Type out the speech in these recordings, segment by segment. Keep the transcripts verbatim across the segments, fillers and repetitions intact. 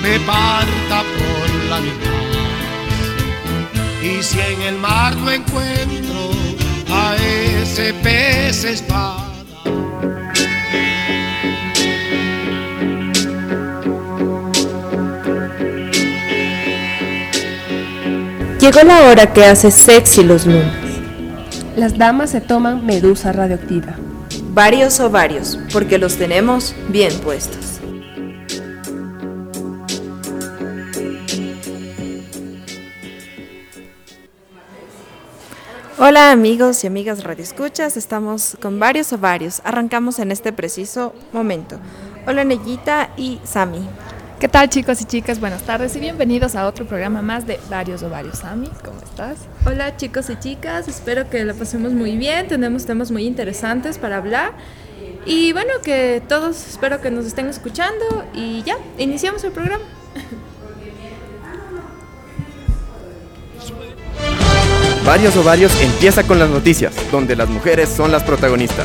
me parta por la mitad. Y si en el mar no encuentro a ese pez espada. Llegó la hora que hace sexy los lunes. Las damas se toman medusa radioactiva. Varios ovarios, porque los tenemos bien puestos. Hola amigos y amigas radioescuchas, estamos con varios ovarios. Arrancamos en este preciso momento. Hola Nellita y Sami. ¿Qué tal chicos y chicas? Buenas tardes y bienvenidos a otro programa más de Varios Ovarios. Sami, ¿cómo estás? Hola chicos y chicas, espero que la pasemos muy bien, tenemos temas muy interesantes para hablar y bueno, que todos espero que nos estén escuchando y ya, iniciamos el programa. Varios Ovarios empieza con las noticias, donde las mujeres son las protagonistas.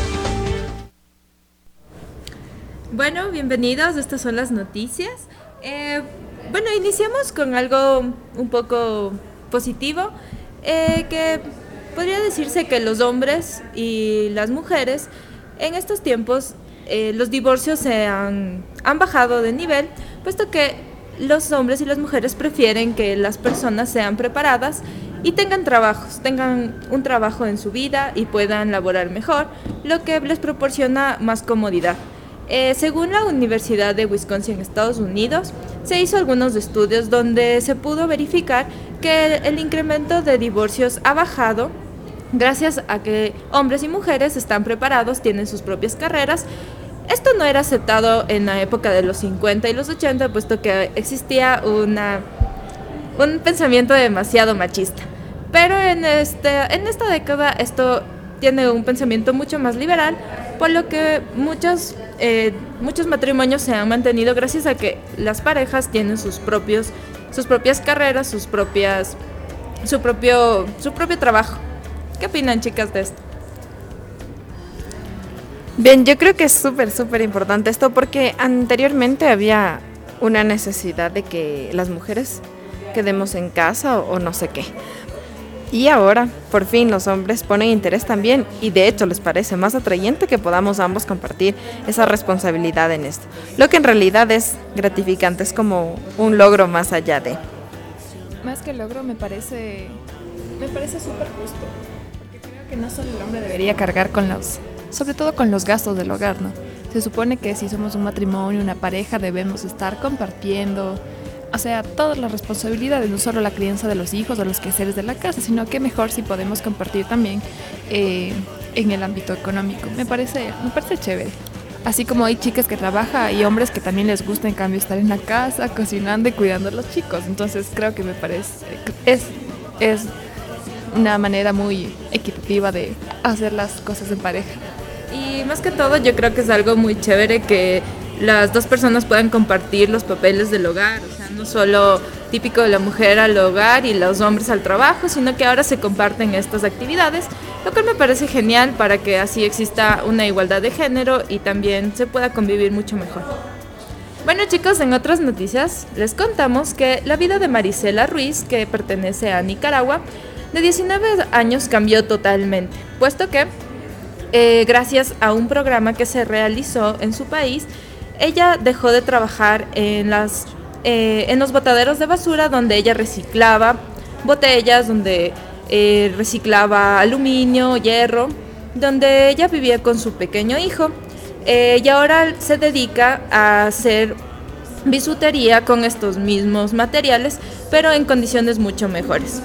Bueno, bienvenidos, estas son las noticias. Eh, bueno, iniciamos con algo un poco positivo, eh, que podría decirse que los hombres y las mujeres en estos tiempos, eh, los divorcios se han, han bajado de nivel, puesto que los hombres y las mujeres prefieren que las personas sean preparadas y tengan trabajos, tengan un trabajo en su vida y puedan laborar mejor, lo que les proporciona más comodidad. Eh, según la Universidad de Wisconsin, Estados Unidos, se hizo algunos estudios donde se pudo verificar que el, el incremento de divorcios ha bajado gracias a que hombres y mujeres están preparados, tienen sus propias carreras. Esto no era aceptado en la época de los cincuenta y los ochenta, puesto que existía una, un pensamiento demasiado machista. Pero en, este, en esta década esto tiene un pensamiento mucho más liberal, por lo que muchos, eh, muchos matrimonios se han mantenido gracias a que las parejas tienen sus propios, sus propias carreras, sus propias, su propio, su propio trabajo. ¿Qué opinan, chicas, de esto? Bien, yo creo que es súper, súper importante esto porque anteriormente había una necesidad de que las mujeres quedemos en casa o, o no sé qué. Y ahora, por fin, los hombres ponen interés también y de hecho les parece más atrayente que podamos ambos compartir esa responsabilidad en esto. Lo que en realidad es gratificante, es como un logro más allá de... Más que logro me parece, me parece súper justo, porque creo que no solo el hombre debería cargar con los, sobre todo con los gastos del hogar, ¿no? Se supone que si somos un matrimonio, una pareja, debemos estar compartiendo. O sea, todas las responsabilidades, no solo la crianza de los hijos o los quehaceres de la casa, sino que mejor si podemos compartir también eh, en el ámbito económico. Me parece, me parece chévere. Así como hay chicas que trabajan y hombres que también les gusta en cambio estar en la casa, cocinando y cuidando a los chicos. Entonces creo que me parece, es, es una manera muy equitativa de hacer las cosas en pareja. Y más que todo yo creo que es algo muy chévere que las dos personas puedan compartir los papeles del hogar, o sea, no solo típico de la mujer al hogar y los hombres al trabajo, sino que ahora se comparten estas actividades, lo cual me parece genial para que así exista una igualdad de género y también se pueda convivir mucho mejor. Bueno chicos, en otras noticias les contamos que la vida de Marisela Ruiz, que pertenece a Nicaragua, de diecinueve años cambió totalmente, puesto que eh, gracias a un programa que se realizó en su país, ella dejó de trabajar en, las, eh, en los botaderos de basura donde ella reciclaba botellas, donde eh, reciclaba aluminio, hierro, donde ella vivía con su pequeño hijo eh, y ahora se dedica a hacer bisutería con estos mismos materiales, pero en condiciones mucho mejores.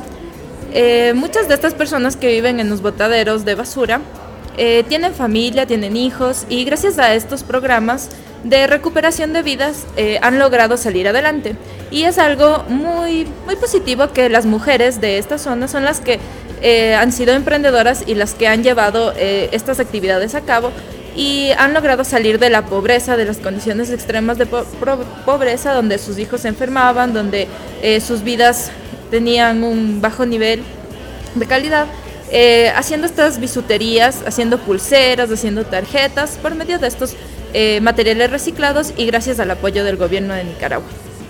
Eh, muchas de estas personas que viven en los botaderos de basura eh, tienen familia, tienen hijos y gracias a estos programas de recuperación de vidas eh, han logrado salir adelante y es algo muy, muy positivo que las mujeres de esta zona son las que eh, han sido emprendedoras y las que han llevado eh, estas actividades a cabo y han logrado salir de la pobreza, de las condiciones extremas de po- pro- pobreza donde sus hijos se enfermaban, donde eh, sus vidas tenían un bajo nivel de calidad, eh, haciendo estas bisuterías, haciendo pulseras, haciendo tarjetas por medio de estos eh, materiales reciclados y gracias al apoyo del gobierno de Nicaragua.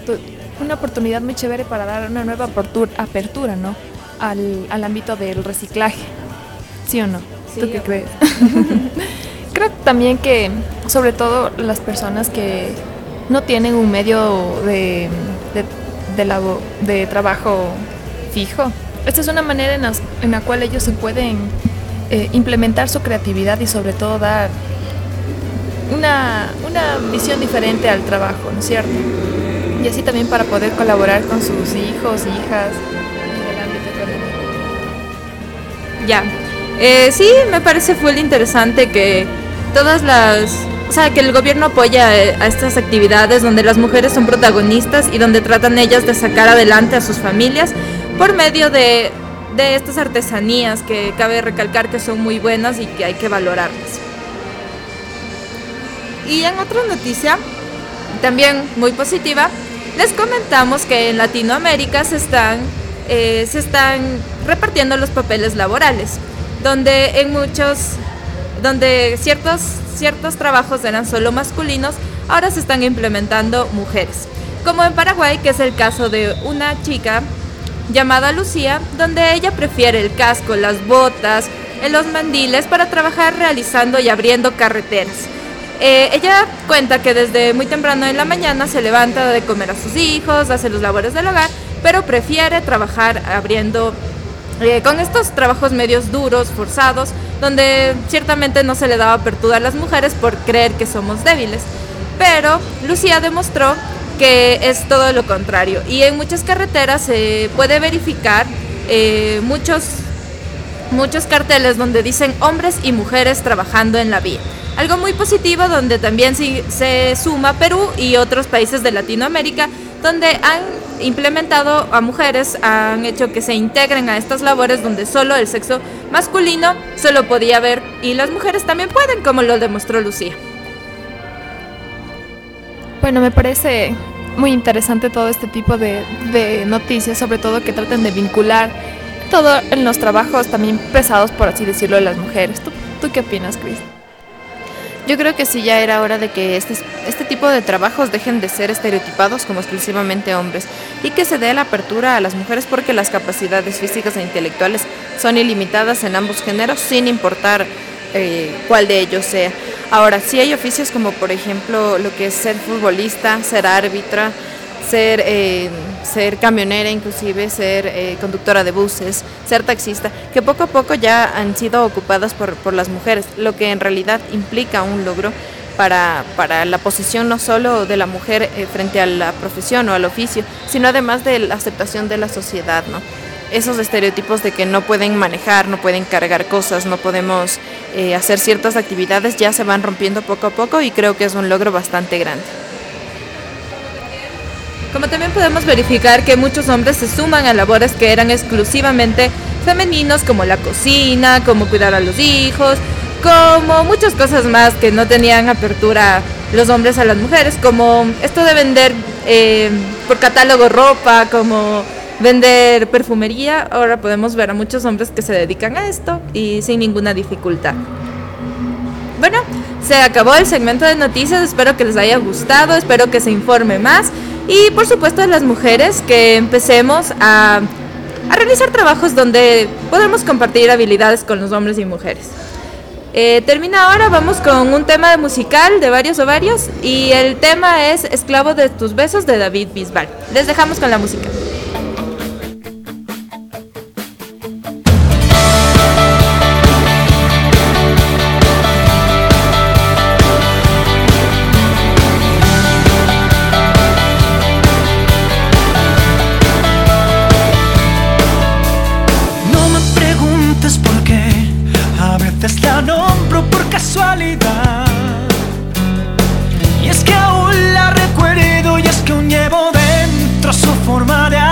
oportu- una oportunidad muy chévere para dar una nueva apertura, apertura ¿no? al, al ámbito del reciclaje. ¿Sí o no? Sí, ¿Tú qué crees? Creo también que, sobre todo las personas que no tienen un medio de, de, de, labo- de trabajo fijo, esta es una manera en, las, en la cual ellos se pueden eh, implementar su creatividad y sobre todo dar una, una visión diferente al trabajo, ¿no es cierto? Y así también para poder colaborar con sus hijos, hijas en el ámbito económico. Ya. Eh, sí, me parece full interesante que todas las... O sea, que el gobierno apoya eh, a estas actividades donde las mujeres son protagonistas y donde tratan ellas de sacar adelante a sus familias por medio de, de estas artesanías que cabe recalcar que son muy buenas y que hay que valorarlas. Y en otra noticia, también muy positiva, les comentamos que en Latinoamérica se están, eh, se están repartiendo los papeles laborales, donde en muchos, donde ciertos, ciertos trabajos eran solo masculinos, ahora se están implementando mujeres. Como en Paraguay, que es el caso de una chica llamada Lucía, donde ella prefiere el casco, las botas, los mandiles para trabajar realizando y abriendo carreteras. Eh, ella cuenta que desde muy temprano en la mañana se levanta de comer a sus hijos, hace los labores del hogar, pero prefiere trabajar abriendo eh, con estos trabajos medios duros, forzados, donde ciertamente no se le daba apertura a las mujeres por creer que somos débiles. Pero Lucía demostró que es todo lo contrario, y en muchas carreteras se puede verificar eh, muchos, muchos carteles donde dicen hombres y mujeres trabajando en la vía. Algo muy positivo, donde también se, se suma Perú y otros países de Latinoamérica, donde han implementado a mujeres, han hecho que se integren a estas labores donde solo el sexo masculino se lo podía ver, y las mujeres también pueden, como lo demostró Lucía. Bueno, me parece muy interesante todo este tipo de, de noticias, sobre todo que traten de vincular todo en los trabajos también pesados, por así decirlo, de las mujeres. ¿Tú, tú qué opinas, Cris? Yo creo que sí, ya era hora de que este, este tipo de trabajos dejen de ser estereotipados como exclusivamente hombres y que se dé la apertura a las mujeres, porque las capacidades físicas e intelectuales son ilimitadas en ambos géneros, sin importar eh, cuál de ellos sea. Ahora, sí hay oficios como por ejemplo lo que es ser futbolista, ser árbitra, ser, eh, ser camionera, inclusive ser eh, conductora de buses, ser taxista, que poco a poco ya han sido ocupadas por, por las mujeres, lo que en realidad implica un logro para, para la posición no solo de la mujer eh, frente a la profesión o al oficio, sino además de la aceptación de la sociedad, ¿no? Esos estereotipos de que no pueden manejar, no pueden cargar cosas, no podemos eh, hacer ciertas actividades, ya se van rompiendo poco a poco, y creo que es un logro bastante grande. Como también podemos verificar que muchos hombres se suman a labores que eran exclusivamente femeninos, como la cocina, como cuidar a los hijos, como muchas cosas más que no tenían apertura los hombres a las mujeres, como esto de vender eh, por catálogo ropa, como vender perfumería. Ahora podemos ver a muchos hombres que se dedican a esto y sin ninguna dificultad. Bueno, se acabó el segmento de noticias, espero que les haya gustado, espero que se informe más. Y por supuesto las mujeres, que empecemos a, a realizar trabajos donde podamos compartir habilidades con los hombres y mujeres. Eh, termina ahora, vamos con un tema de musical de Varios Ovarios, y el tema es Esclavo de tus besos, de David Bisbal. Les dejamos con la música. La nombro por casualidad, y es que aún la recuerdo, y es que aún llevo dentro su forma de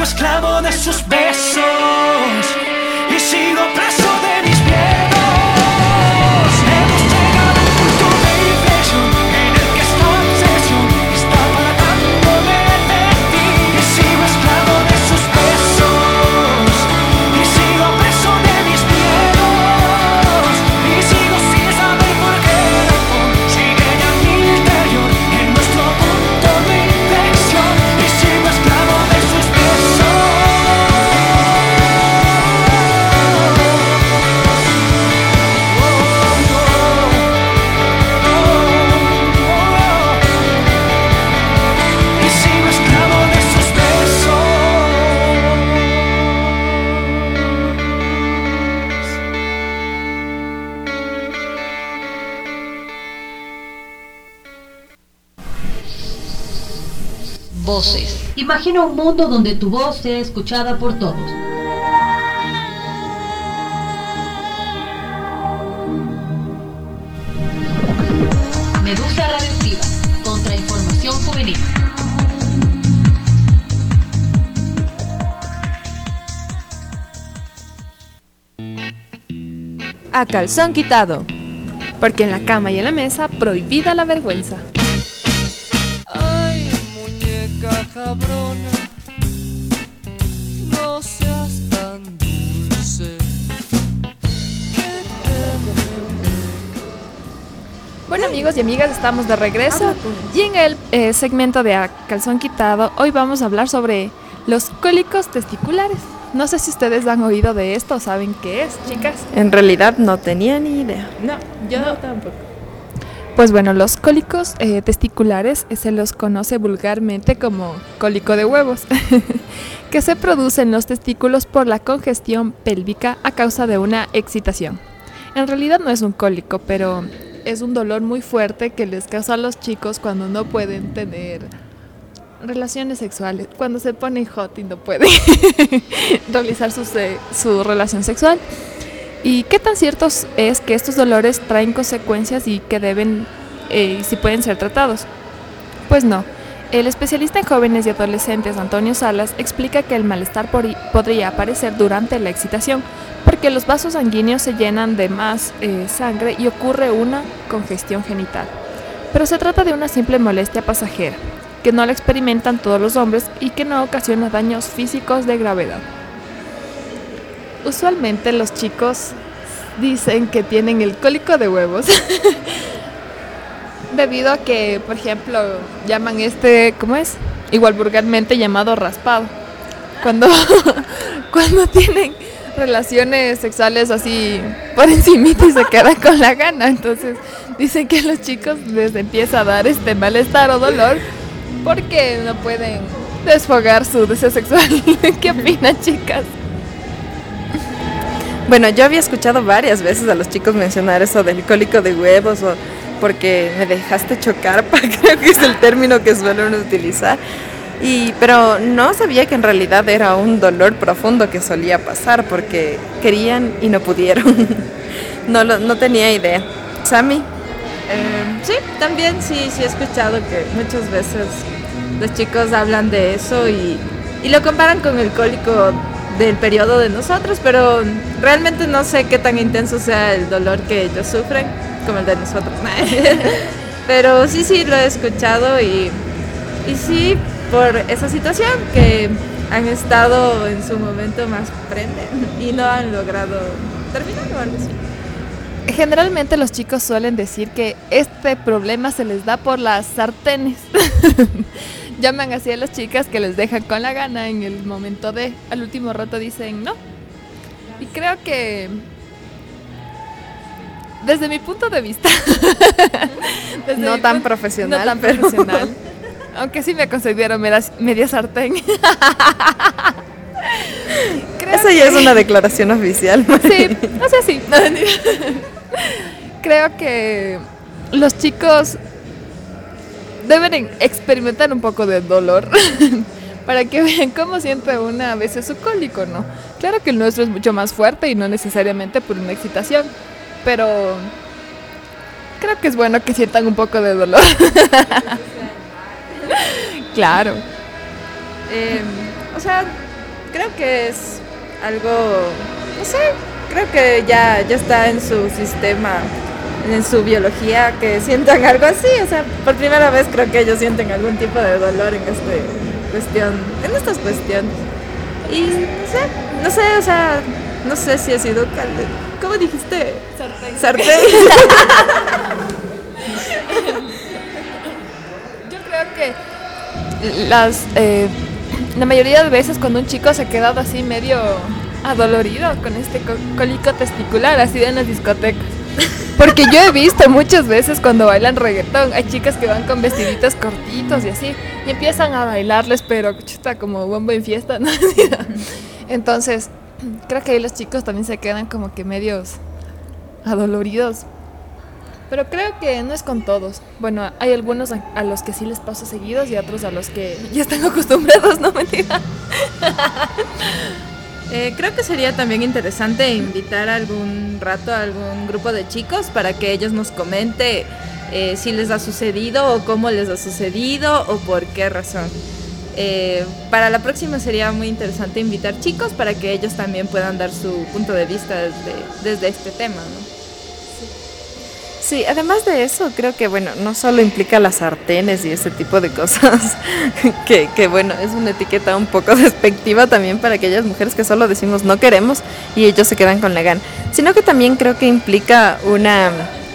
esclavo de sus besos y sigo preso de mis miedos. Hemos llegado a un punto de inflexión en el que esta obsesión está apartándome de ti. Y sigo esclavo de sus besos y sigo preso de mis miedos. Y sigo sin saber por qué razón sigue ya en mi interior, en nuestro punto de inflexión. Y sigo esclavo de sus besos. Y sigo esclavo de sus besos. Voces. Imagina un mundo donde tu voz sea escuchada por todos. Medusa Radioactiva, contrainformación juvenil. A calzón quitado. Porque en la cama y en la mesa prohibida la vergüenza. Ay, muñeca cabrona, no seas tan dulce. Bueno, amigos y amigas, estamos de regreso y en el eh, segmento de A Calzón Quitado hoy vamos a hablar sobre los cólicos testiculares. No sé si ustedes han oído de esto o saben qué es, chicas. En realidad no tenía ni idea. No, yo tampoco. Pues bueno, los cólicos eh, testiculares eh, se los conoce vulgarmente como cólico de huevos, que se produce en los testículos por la congestión pélvica a causa de una excitación. En realidad no es un cólico, pero es un dolor muy fuerte que les causa a los chicos cuando no pueden tener relaciones sexuales, cuando se ponen hot y no pueden realizar su, se- su relación sexual. ¿Y qué tan cierto es que estos dolores traen consecuencias y que deben, eh, si pueden ser tratados? Pues no. El especialista en jóvenes y adolescentes Antonio Salas explica que el malestar por- podría aparecer durante la excitación, porque los vasos sanguíneos se llenan de más eh, sangre y ocurre una congestión genital. Pero se trata de una simple molestia pasajera, que no la experimentan todos los hombres y que no ocasiona daños físicos de gravedad. Usualmente los chicos dicen que tienen el cólico de huevos debido a que, por ejemplo, llaman este, ¿cómo es? Igual vulgarmente llamado raspado. Cuando, cuando tienen relaciones sexuales así por encimita y se quedan con la gana. Entonces dicen que a los chicos les empieza a dar este malestar o dolor porque no pueden desfogar su deseo sexual. ¿Qué opinan, chicas? Bueno, yo había escuchado varias veces a los chicos mencionar eso del cólico de huevos o porque me dejaste chocar, creo que es el término que suelen utilizar. Y, pero no sabía que en realidad era un dolor profundo que solía pasar porque querían y no pudieron. No, lo, no tenía idea. ¿Sammy? Eh, sí, también sí, sí he escuchado que muchas veces los chicos hablan de eso y, y lo comparan con el cólico del periodo de nosotros, pero realmente no sé qué tan intenso sea el dolor que ellos sufren como el de nosotros. Pero sí, sí, lo he escuchado y, y sí, por esa situación que han estado en su momento más prende y no han logrado terminar o algo así. Generalmente los chicos suelen decir que este problema se les da por las sartenes. Llaman así a las chicas que les dejan con la gana en el momento de, al último rato dicen no. Y creo que desde mi punto de vista desde No mi tan pu- profesional, no tan pero- profesional, aunque sí me considero media, media sartén. Creo Esa ya es una declaración oficial. Sí, o sea, sí. No, mentira. Creo que los chicos deben experimentar un poco de dolor para que vean cómo siente una a veces su cólico, ¿no? Claro que el nuestro es mucho más fuerte y no necesariamente por una excitación, pero creo que es bueno que sientan un poco de dolor. Claro. Eh, o sea, creo que es algo, no sé, creo que ya, ya está en su sistema, en su biología, que sientan algo así. O sea, por primera vez creo que ellos sienten algún tipo de dolor en este cuestión, en estas cuestiones. Y no sé, no sé, o sea, no sé si ha sido calde. ¿Cómo dijiste? Sartén. Sartén. Yo creo que las eh, la mayoría de veces cuando un chico se ha quedado así medio adolorido con este co- cólico testicular, así en las discotecas. Porque yo he visto muchas veces cuando bailan reggaetón, hay chicas que van con vestiditos cortitos y así, y empiezan a bailarles, pero chuta, como bombo en fiesta, ¿no? Entonces, creo que ahí los chicos también se quedan como que medios adoloridos. Pero creo que no es con todos. Bueno, hay algunos a, a los que sí les pasa seguidos y otros a los que ya están acostumbrados, no mentira. Eh, creo que sería también interesante invitar algún rato a algún grupo de chicos para que ellos nos comente eh, si les ha sucedido o cómo les ha sucedido o por qué razón. Eh, para la próxima sería muy interesante invitar chicos para que ellos también puedan dar su punto de vista desde, desde este tema, ¿no? Sí, además de eso, creo que, bueno, no solo implica las sartenes y ese tipo de cosas, que, que, bueno, es una etiqueta un poco despectiva también para aquellas mujeres que solo decimos no queremos y ellos se quedan con la gana, sino que también creo que implica una...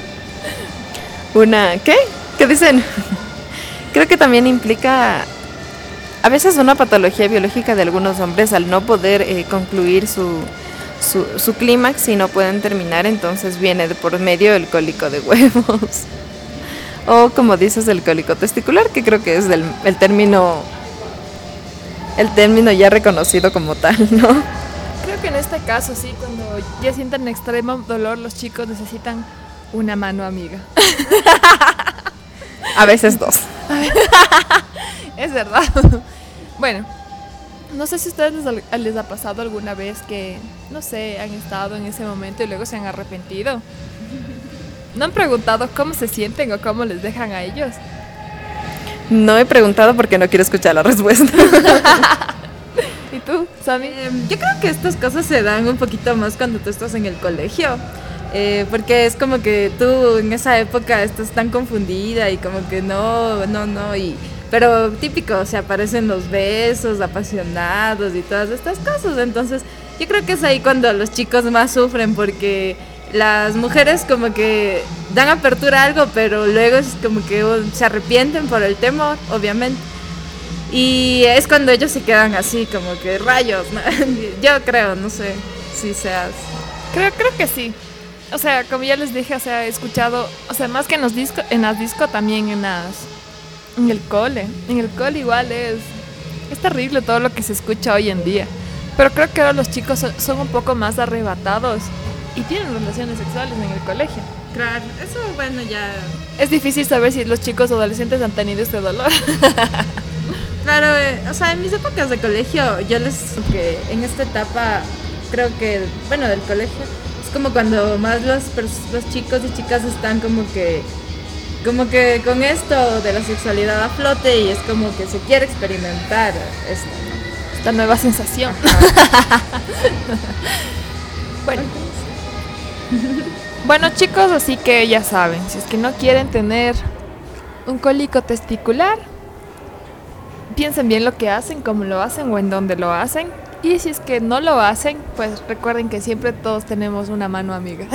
una ¿qué? ¿Qué dicen? Creo que también implica a veces una patología biológica de algunos hombres al no poder eh, concluir su... su, su clímax y no pueden terminar, entonces viene de por medio el cólico de huevos. O como dices, el cólico testicular, que creo que es del, el término el término ya reconocido como tal, ¿no? Creo que en este caso sí, cuando ya sienten extremo dolor, los chicos necesitan una mano amiga. A veces dos. Es verdad. Bueno, no sé si a ustedes les, les ha pasado alguna vez que, no sé, han estado en ese momento y luego se han arrepentido. ¿No han preguntado cómo se sienten o cómo les dejan a ellos? No he preguntado porque no quiero escuchar la respuesta. ¿Y tú, Sammy? Eh, yo creo que estas cosas se dan un poquito más cuando tú estás en el colegio. Eh, porque es como que tú en esa época estás tan confundida y como que no, no, no, y... Pero típico, o sea, aparecen los besos apasionados y todas estas cosas. Entonces, yo creo que es ahí cuando los chicos más sufren, porque las mujeres como que dan apertura a algo, pero luego es como que uh, se arrepienten por el temor, obviamente. Y es cuando ellos se quedan así, como que rayos, ¿no? Yo creo, no sé si seas... Creo, creo que sí. O sea, como ya les dije, o sea, he escuchado, o sea, más que en los disco, en las disco también en las... En el cole, en el cole igual es, es terrible todo lo que se escucha hoy en día. Pero creo que ahora los chicos son, son un poco más arrebatados y tienen relaciones sexuales en el colegio. Claro, eso bueno ya... Es difícil saber si los chicos adolescentes han tenido este dolor. Claro, eh, o sea, en mis épocas de colegio, yo les... que en esta etapa, creo que, bueno, del colegio, es como cuando más los, los chicos y chicas están como que... como que con esto de la sexualidad a flote y es como que se quiere experimentar esto, ¿no? Esta nueva sensación. Bueno. Bueno, chicos, así que ya saben, si es que no quieren tener un cólico testicular, piensen bien lo que hacen, cómo lo hacen o en dónde lo hacen. Y si es que no lo hacen, pues recuerden que siempre todos tenemos una mano amiga.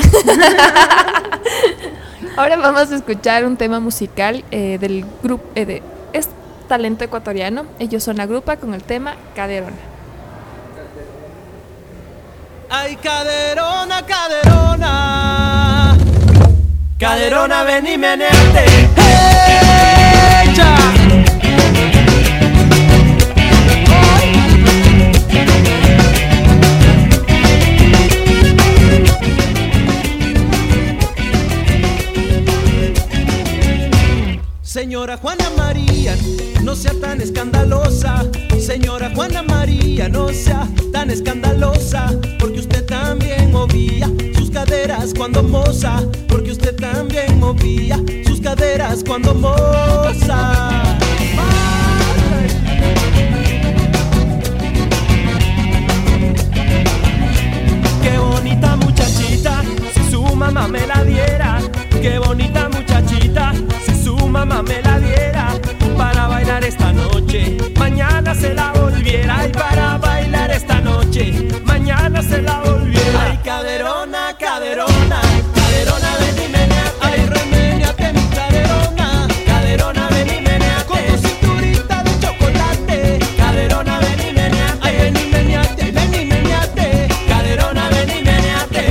Ahora vamos a escuchar un tema musical eh, del grupo, eh, de, es talento ecuatoriano. Ellos son Agrupa con el tema Caderona. Ay, caderona, caderona, caderona, ven y meneate. ¡Hey, ya! Señora Juana María, no sea tan escandalosa. Señora Juana María, no sea tan escandalosa, porque usted también movía sus caderas cuando moza, porque usted también movía sus caderas cuando moza. volviera y para bailar esta noche, mañana se la volviera. Ay, caderona, caderona, caderona, ven y meneate. Ay, reméñate mi caderona, caderona, ven y meneate. Con tu cinturita de chocolate, caderona, ven y meneate. Ay, ven y meneate, ven y meneate, caderona, ven y meneate.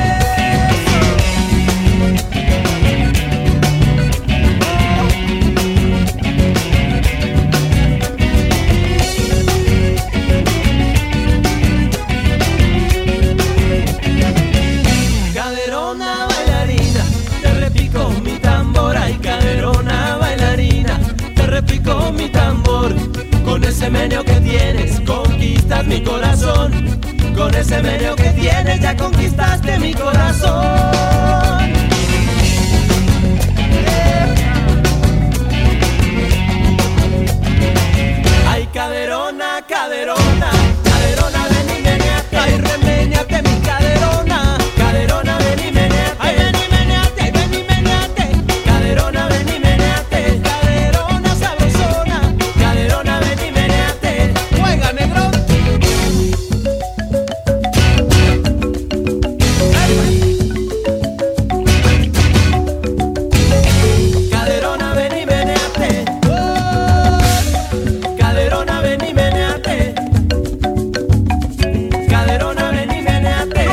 Caderona bailarina, te repico mi tambor. Ay, caderona bailarina, te repico mi tambor. Con ese meneo que tienes, conquistas mi corazón. Con ese meneo que tienes, ya conquistaste mi corazón. Ay, caderona, caderona, caderona, ven y meneate. Ay, reméñate mi caderona, caderona, ven y meneate. Ay, ven y meneate, ay, ven y meneate, caderona, ven y meneate. Caderona sabrosona, caderona, ven y meneate. Juega, negro. Caderona, ven y meneate. Caderona, ven y meneate. Caderona, ven y meneate.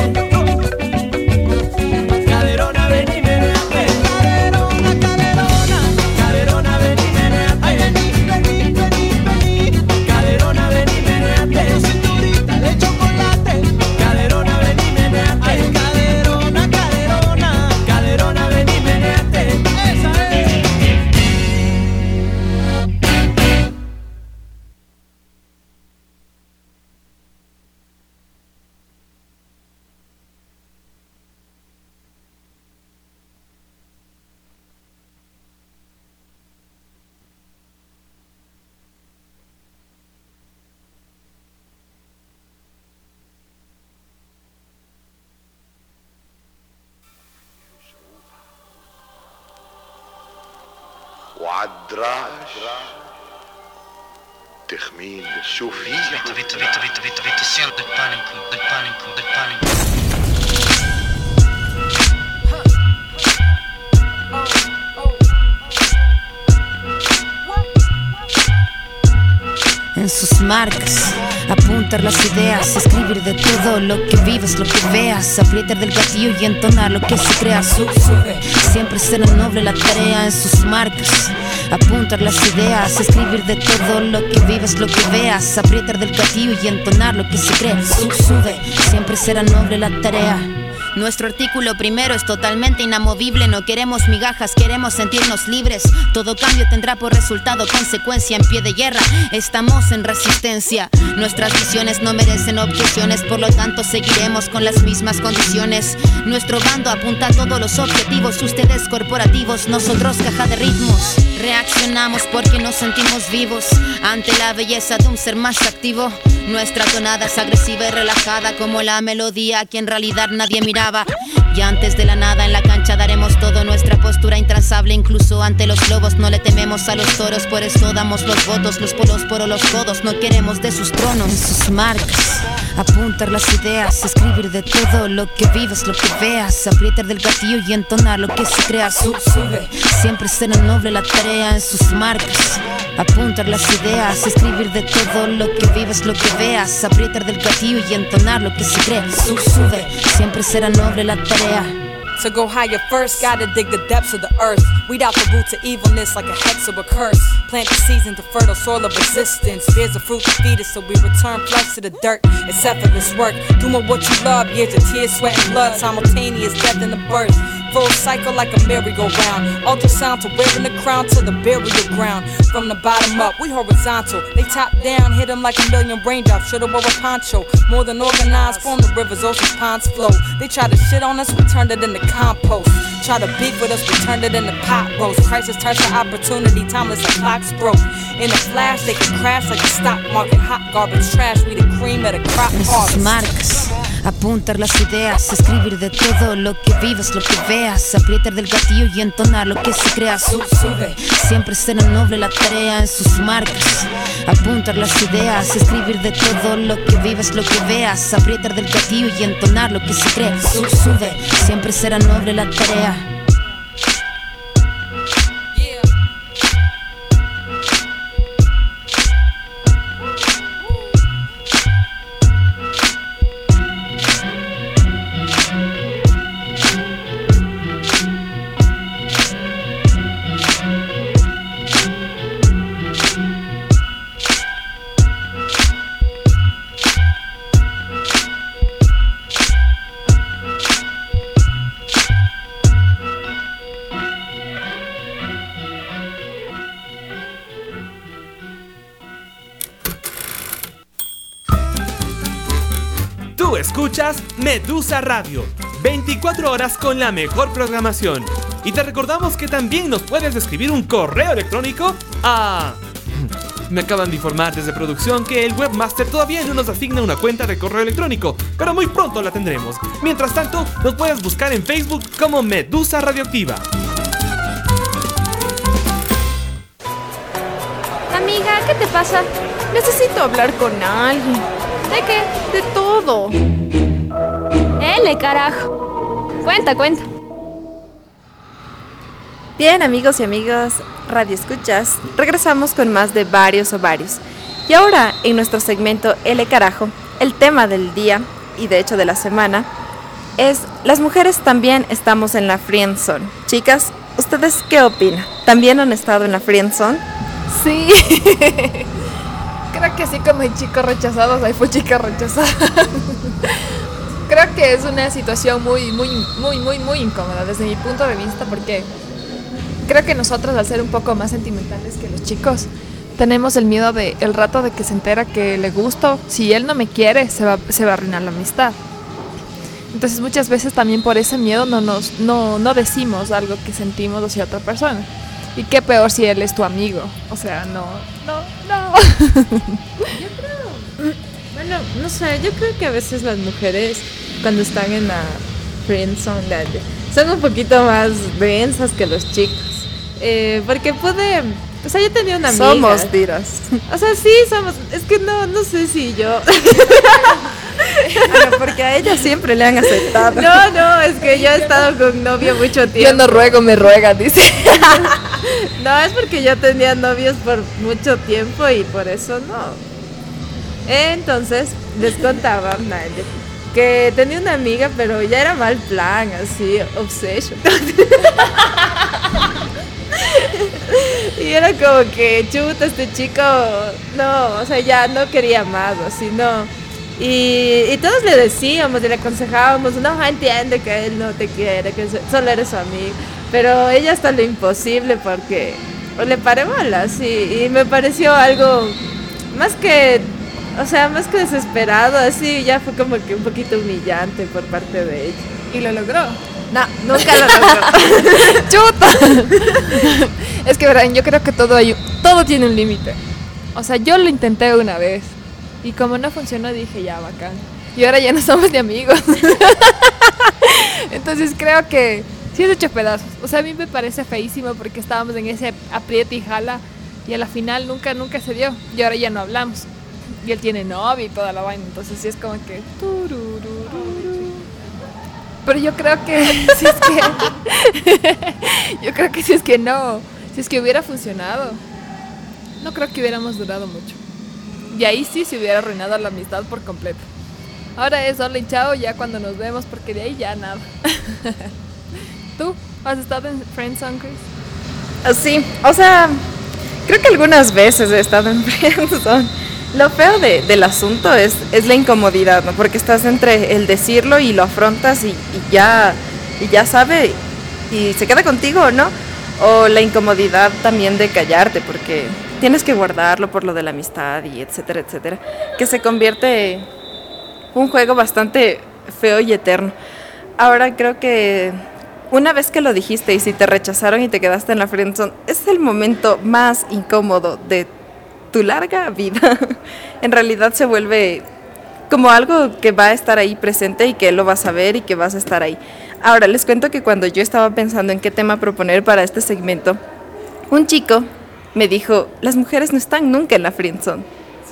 Caderona, ven y meneate. Caderona, caderona, caderona, ven y meneate. Ay, vení, vení, vení, vení. Caderona, ven y meneate. Tu cinturita de chocolate. Caderona, ven y meneate. Ay, caderona, caderona, caderona, ven y meneate. Esa es. وعالدراج تخمين شوف Vita, vita, vita, vita, vita, vita, siento el pánico, del pánico, del pánico. En sus marcas, apuntar las ideas, escribir de todo lo que vives, lo que veas, aprietar del gatillo y entonar lo que se crea. Sube, siempre será noble la tarea. En sus marcas, apuntar las ideas, escribir de todo lo que vives, lo que veas, aprietar del gatillo y entonar lo que se crea. Sube, siempre será noble la tarea. Nuestro artículo primero es totalmente inamovible. No queremos migajas, queremos sentirnos libres. Todo cambio tendrá por resultado consecuencia. En pie de guerra, estamos en resistencia. Nuestras visiones no merecen objeciones, por lo tanto seguiremos con las mismas condiciones. Nuestro bando apunta a todos los objetivos. Ustedes corporativos, nosotros caja de ritmos. Reaccionamos porque nos sentimos vivos ante la belleza de un ser más activo. Nuestra tonada es agresiva y relajada como la melodía que en realidad nadie miraba. Y antes de la nada en la cancha daremos todo. Nuestra postura intransable incluso ante los lobos. No le tememos a los toros, por eso damos los votos. Los polos por los codos, no queremos de sus tronos. En sus marcas, apuntar las ideas, escribir de todo lo que vives, lo que veas, aprietar del gatillo y entonar lo que se crea. Sube, siempre será noble la tarea. En sus marcas, apuntar las ideas, escribir de todo lo que vives, lo que veas, aprietar del gatillo y entonar lo que se crea. Sube, siempre será noble la tarea. To go higher first, gotta dig the depths of the earth. Weed out the roots of evilness like a hex or a curse. Plant the seeds into fertile soil of resistance. Bears the fruit to feed us, so we return flesh to the dirt. It's effortless work, doing what you love. Years of tears, sweat, and blood, simultaneous death and the birth. Full cycle like a merry-go-round. Ultrasound to wearing the crown to the burial ground. From the bottom up, we horizontal. They top down, hit them like a million raindrops. Should've wore a poncho. More than organized, from the rivers, oceans, ponds flow. They try to shit on us, we turned it into compost. Try to beef with us, we turned it into pot roast. Crisis turns to opportunity, timeless like clocks broke. In a flash, they can crash like the stock market. Hot garbage trash, we the cream of the crop En sus harvest. marcas, apuntar las ideas, escribir de todo lo que vives, lo que veas, aprietar del gatillo y entonar lo que se crea. Sube, siempre será noble la tarea en sus marcas, apuntar las ideas, escribir de todo lo que vives, lo que veas, aprietar del gatillo y entonar lo que se crea. Sube, siempre será noble la tarea. Escuchas Medusa Radio, veinticuatro horas con la mejor programación. Y te recordamos que también nos puedes escribir un correo electrónico a... Me acaban de informar desde producción que el webmaster todavía no nos asigna una cuenta de correo electrónico, pero muy pronto la tendremos. Mientras tanto, nos puedes buscar en Facebook como Medusa Radioactiva. Amiga, ¿qué te pasa? Necesito hablar con alguien. ¿De qué? De todo. Ele, carajo. Cuenta, cuenta. Bien, amigos y amigas Radio Escuchas, regresamos con más de Varios Ovarios. Y ahora, en nuestro segmento Ele, carajo, el tema del día, y de hecho de la semana, es las mujeres también estamos en la friendzone. Chicas, ¿ustedes qué opinan? ¿También han estado en la friendzone? Sí. Creo que así como hay chicos rechazados, hay fue chicas rechazadas. Creo que es una situación muy, muy, muy, muy, muy incómoda desde mi punto de vista, porque creo que nosotros, al ser un poco más sentimentales que los chicos, tenemos el miedo de el rato de que se entera que le gusto, si él no me quiere, se va, se va a arruinar la amistad. Entonces muchas veces también por ese miedo no, nos, no, no decimos algo que sentimos hacia otra persona. Y qué peor si él es tu amigo. O sea, no, no, no. Yo creo, bueno, no sé, yo creo que a veces las mujeres cuando están en la friendzone son un poquito más densas que los chicos. Eh, porque puede, o sea, yo tenía una amiga. Somos tiras. O sea, sí, somos, es que no, no sé si yo... Bueno, porque a ella siempre le han aceptado. No, no, es que yo he estado con novio mucho tiempo. Yo no ruego, me ruegan, dice. No, es porque yo tenía novios por mucho tiempo y por eso no. Entonces, les contaba que tenía una amiga, pero ya era mal plan, así, obsession. Y era como que, chuta, este chico, no, o sea, ya no quería más, así, no. Y, y todos le decíamos y le aconsejábamos, no, entiende que él no te quiere, que solo eres su amigo. Pero ella hasta lo imposible porque le paré bolas y, y me pareció algo más que, o sea, más que desesperado, así ya fue como que un poquito humillante por parte de ella. ¿Y lo logró? No, nunca lo logró. ¡Chuta! Es que, verán, yo creo que todo, hay, todo tiene un límite. O sea, yo lo intenté una vez y como no funcionó dije, ya, bacán. Y ahora ya no somos ni amigos. Entonces creo que sí es hecho pedazos. O sea, a mí me parece feísimo porque estábamos en ese apriete y jala y a la final nunca, nunca se dio. Y ahora ya no hablamos. Y él tiene novia y toda la vaina. Entonces sí es como que... Pero yo creo que... si es que yo creo que si es que no. Si es que hubiera funcionado, no creo que hubiéramos durado mucho. Y ahí sí se hubiera arruinado la amistad por completo. Ahora es hola y chao ya cuando nos vemos, porque de ahí ya nada. ¿Tú has estado en friendzone, Chris? Sí, o sea, creo que algunas veces he estado en friendzone. Lo feo de, del asunto es, es la incomodidad, ¿no? Porque estás entre el decirlo y lo afrontas y, y ya y ya sabe y se queda contigo o no. O la incomodidad también de callarte, porque tienes que guardarlo por lo de la amistad y etcétera, etcétera. Que se convierte en un juego bastante feo y eterno. Ahora creo que una vez que lo dijiste y si te rechazaron y te quedaste en la friendzone, es el momento más incómodo de tu larga vida. En realidad se vuelve como algo que va a estar ahí presente y que lo vas a ver y que vas a estar ahí. Ahora, les cuento que cuando yo estaba pensando en qué tema proponer para este segmento, un chico me dijo, las mujeres no están nunca en la friendzone.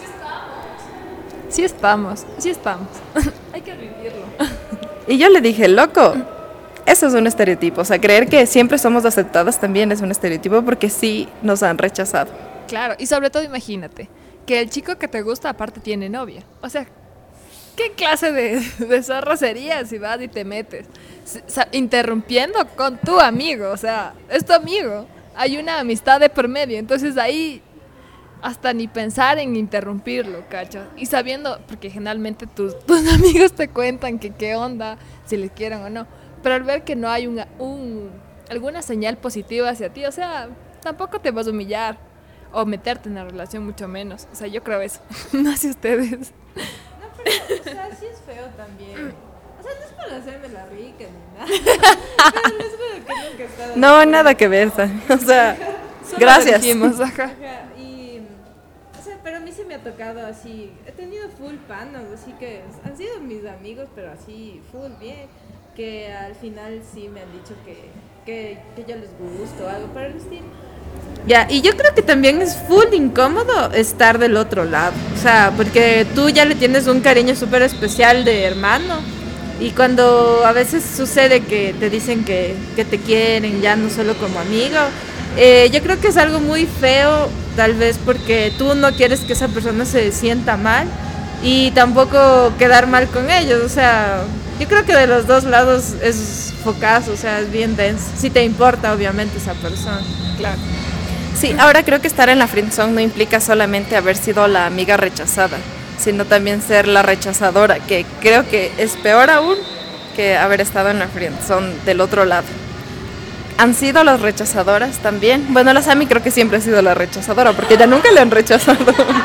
Sí estamos, sí estamos. Hay que vivirlo. Y yo le dije, loco, eso es un estereotipo. O sea, creer que siempre somos aceptadas también es un estereotipo porque sí nos han rechazado. Claro, y sobre todo imagínate que el chico que te gusta aparte tiene novia. O sea, ¿qué clase de, de zorro serías si vas y te metes? O sea, interrumpiendo con tu amigo, o sea, es tu amigo. Hay una amistad de por medio, entonces ahí hasta ni pensar en interrumpirlo, ¿cachas? Y sabiendo, porque generalmente tus, tus amigos te cuentan que qué onda, si les quieren o no, pero al ver que no hay una, un, alguna señal positiva hacia ti, o sea, tampoco te vas a humillar o meterte en la relación, mucho menos. O sea, yo creo eso. No sé ustedes. No, pero, o sea, sí es feo también. O sea, no es para hacerme la rica ni nada. Pero les juro que nunca he estado. No, nada que ver, o sea, gracias. Dijimos, ajá. Ajá, y, o sea, pero a mí se me ha tocado así, he tenido full panas, así que han sido mis amigos, pero así, full bien, que al final sí me han dicho que, que, que yo les gusto o algo para el estilo. Ya, y yo creo que también es full incómodo estar del otro lado, o sea, porque tú ya le tienes un cariño súper especial de hermano, y cuando a veces sucede que te dicen que, que te quieren ya no solo como amigo, eh, yo creo que es algo muy feo, tal vez porque tú no quieres que esa persona se sienta mal, y tampoco quedar mal con ellos, o sea, yo creo que de los dos lados es focazo, o sea, es bien denso, si te importa obviamente esa persona. Claro. Sí, ahora creo que estar en la friendzone no implica solamente haber sido la amiga rechazada, sino también ser la rechazadora, que creo que es peor aún que haber estado en la friendzone del otro lado. ¿Han sido las rechazadoras también? Bueno, la Sami creo que siempre ha sido la rechazadora, porque ella nunca le han rechazado.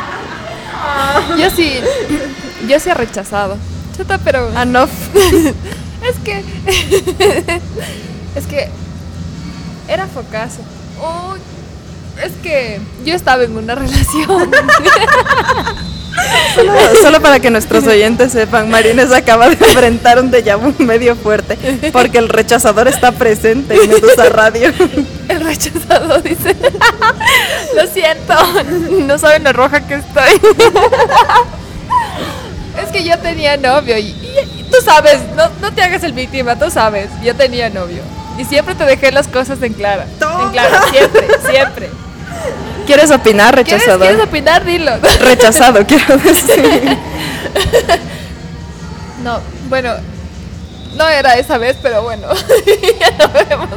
Yo sí, yo sí he rechazado. Chuta, pero... Ah, no. Es que... es que... Era focazo. Oh, es que yo estaba en una relación. Solo, solo para que nuestros oyentes sepan, Marines acaba de enfrentar un déjà vu medio fuerte, porque el rechazador está presente en Medusa Radio. El rechazador dice, lo siento, no saben lo roja que estoy. Es que yo tenía novio y, y, y tú sabes, no, no te hagas el víctima, tú sabes, yo tenía novio. Y siempre te dejé las cosas en claro. En claro, siempre, siempre. ¿Quieres opinar, rechazador? ¿Quieres, ¿Quieres opinar? Dilo. Rechazado, quiero decir. No, bueno, no era esa vez, pero bueno, ya lo vemos.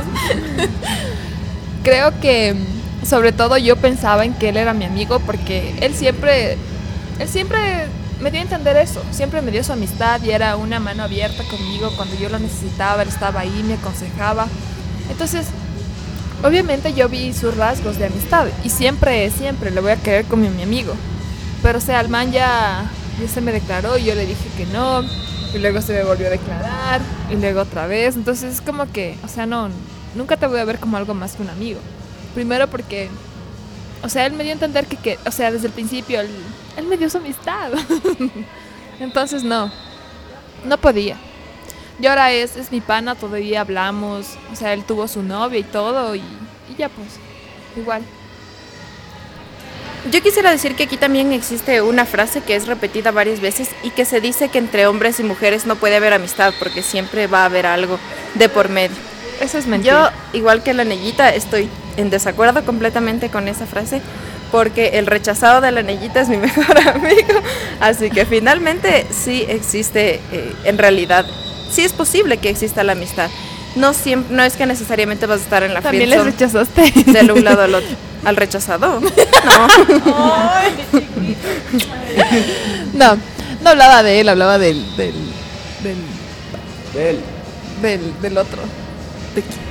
Creo que, sobre todo, yo pensaba en que él era mi amigo porque él siempre, él siempre me dio a entender eso. Siempre me dio su amistad y era una mano abierta conmigo cuando yo lo necesitaba. Él estaba ahí, me aconsejaba. Entonces, obviamente yo vi sus rasgos de amistad y siempre, siempre lo voy a querer como mi amigo. Pero o sea, el man ya, ya se me declaró y yo le dije que no, y luego se me volvió a declarar, y luego otra vez. Entonces es como que, o sea, no, nunca te voy a ver como algo más que un amigo. Primero porque, o sea, él me dio a entender que, que o sea, desde el principio, él, él me dio su amistad. Entonces no, no podía. Y ahora es, es mi pana, todavía hablamos, o sea, él tuvo su novia y todo, y, y ya pues, igual. Yo quisiera decir que aquí también existe una frase que es repetida varias veces y que se dice que entre hombres y mujeres no puede haber amistad porque siempre va a haber algo de por medio. Eso es mentira. Yo, igual que la Nellita, estoy en desacuerdo completamente con esa frase porque el rechazado de la Nellita es mi mejor amigo, así que finalmente sí existe, eh, en realidad, sí es posible que exista la amistad. No siempre, no es que necesariamente vas a estar en la friendzone. ¿También les rechazaste? De un lado al otro. ¿Al rechazado? No. No, no hablaba de él, hablaba del... Del... Del... Del, del, del otro. ¿De quién?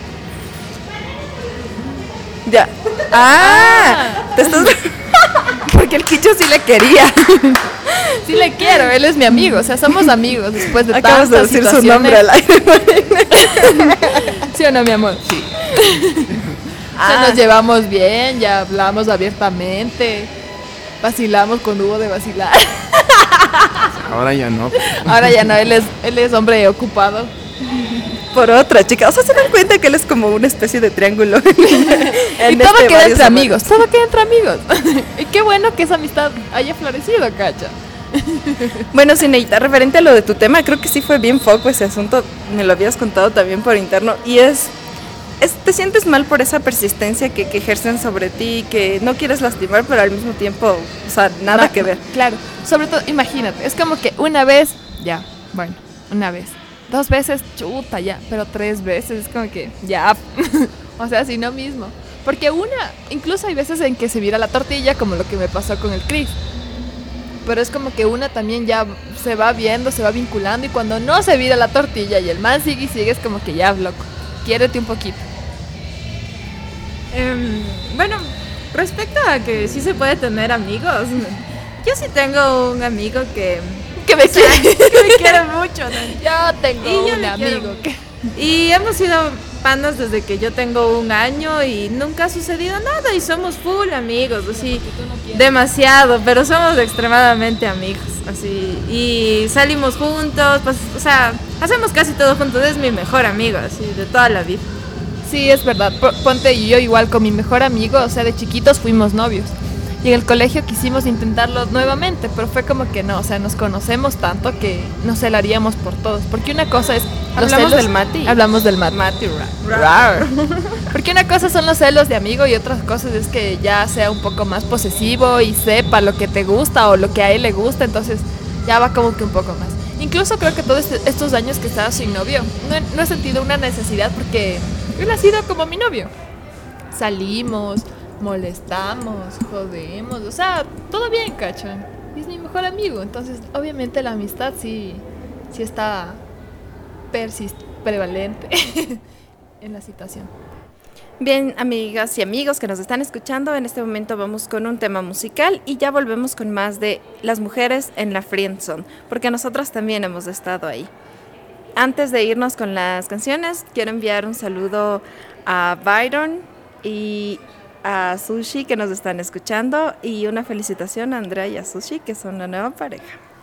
Ya. Ah, te estás... Porque el Quicho sí le quería. Sí le quiero, él es mi amigo, o sea, somos amigos después de Acabas tantas de decir situaciones. su nombre al aire. ¿Sí o no, mi amor? Sí. O sea, Ah. nos llevamos bien, ya hablamos abiertamente, vacilamos cuando hubo de vacilar. Ahora ya no. Ahora ya no, él es, él es hombre ocupado. Por otra chica, o sea, se dan cuenta que él es como una especie de triángulo. Y todo este queda varios entre amantes. amigos, todo queda entre amigos. Y qué bueno que esa amistad haya florecido, cacha. Bueno, Cineita, referente a lo de tu tema, creo que sí fue bien foco ese asunto, me lo habías contado también por interno, y es, es te sientes mal por esa persistencia que, que ejercen sobre ti, que no quieres lastimar, pero al mismo tiempo, o sea, nada No, que ver. Claro, sobre todo, imagínate, es como que una vez, ya, bueno, una vez. Dos veces, chuta, ya, pero tres veces, es como que, ya, o sea, si no mismo. Porque una, incluso hay veces en que se vira la tortilla, como lo que me pasó con el Chris. Pero es como que una también ya se va viendo, se va vinculando, y cuando no se vira la tortilla y el man sigue y sigue, es como que ya, loco, quiérete un poquito. Em, bueno, respecto a que sí se puede tener amigos, yo sí tengo un amigo que... Que me o sea, quiere. que me quiere mucho, ¿no? Yo tengo Y yo un le amigo quiero. que... Y hemos sido panas desde que yo tengo un año y nunca ha sucedido nada y somos full amigos, así, demasiado, pero somos extremadamente amigos, así, y salimos juntos, pues, o sea, hacemos casi todo juntos, es mi mejor amigo, así, de toda la vida. Sí, es verdad. P- Ponte, y yo igual con mi mejor amigo, o sea, de chiquitos fuimos novios. Y en el colegio quisimos intentarlo nuevamente, pero fue como que no, o sea, nos conocemos tanto que nos celaríamos por todos. Porque una cosa es... los Hablamos celos- del Mati. Hablamos del Mati. Mati, ra- Rar. Porque una cosa son los celos de amigo y otras cosas es que ya sea un poco más posesivo y sepa lo que te gusta o lo que a él le gusta, entonces ya va como que un poco más. Incluso creo que todos este- estos años que estaba sin novio, no he, no he sentido una necesidad porque él ha sido como mi novio. Salimos, molestamos, jodemos, o sea, todo bien, cachan. Y es mi mejor amigo, entonces obviamente la amistad sí, sí está persist prevalente en la situación. Bien, amigas y amigos que nos están escuchando, en este momento vamos con un tema musical y ya volvemos con más de las mujeres en la friendzone, porque nosotras también hemos estado ahí. Antes de irnos con las canciones, quiero enviar un saludo a Byron y a Sushi que nos están escuchando y una felicitación a Andrea y a Sushi que son la nueva pareja.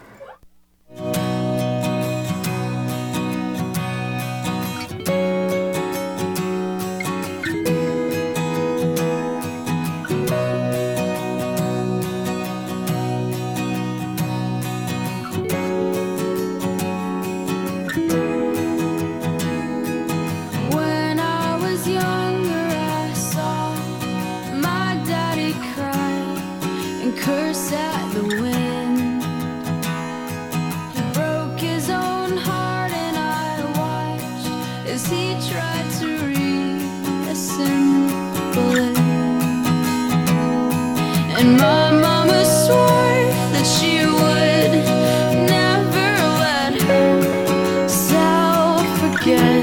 When I was younger, I saw my daddy cry and curse at the wind. He broke his own heart, and I watched as he tried to reassemble it. And my mama swore that she would never let herself forget.